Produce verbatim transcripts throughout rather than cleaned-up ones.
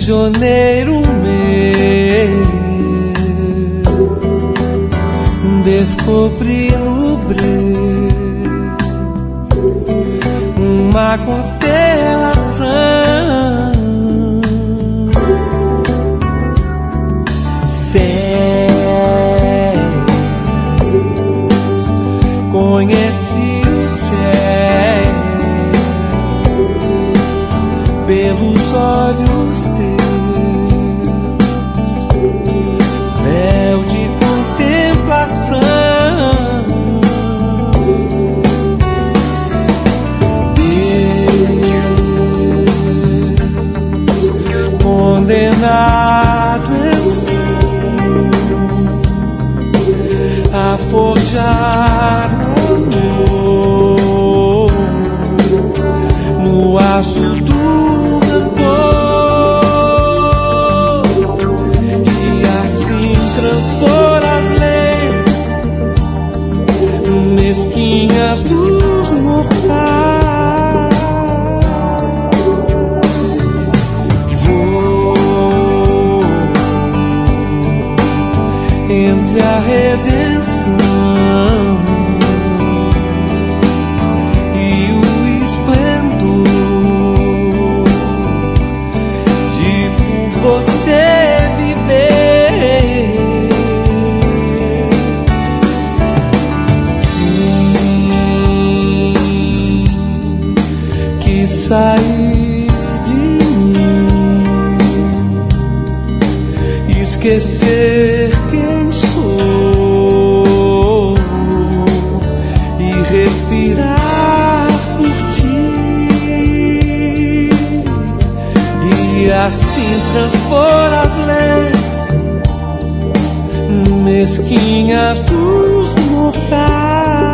prisioneiro meu, descobri no breu uma constelação, céus, conheci o céu pelos olhos teus, véu de contemplação. Deus, condenado eu sou a forjar amor no aço do transpor as leis mesquinhas dos mortais. Vou entre a redenção e o esplendor de por você sair de mim, esquecer quem sou e respirar por ti, e assim transpor as leis mesquinhas dos mortais.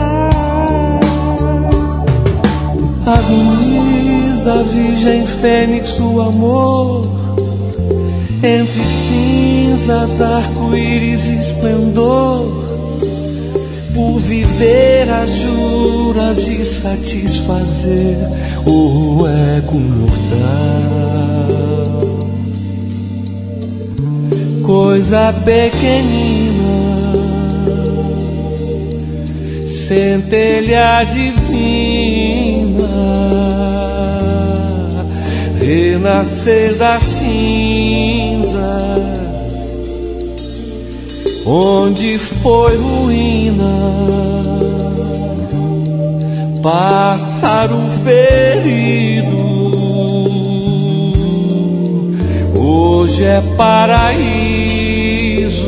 Agoniza a Virgem Fênix o amor, entre cinzas, arco-íris e esplendor, por viver as juras de satisfazer o ego mortal. Coisa pequenina, centelha divina, renascer das cinzas, onde foi ruína, pássaro ferido, hoje é paraíso,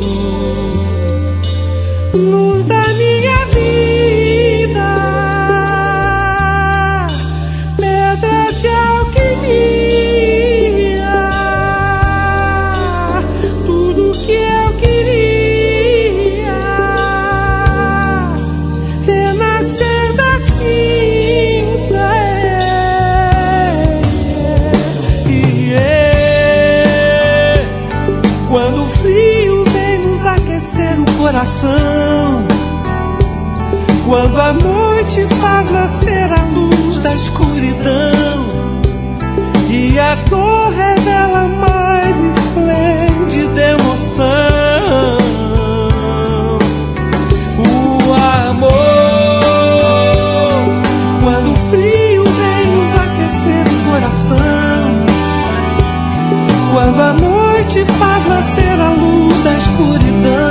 luz da minha vida, pedra de alquimia, tudo que eu queria, renascer da cinza, e é, quando o frio vem nos aquecer o coração, quando a noite faz nascer a luz da escuridão e a dor revela mais esplêndida emoção, o amor, quando o frio vem nos aquecer o coração, quando a noite faz nascer a luz da escuridão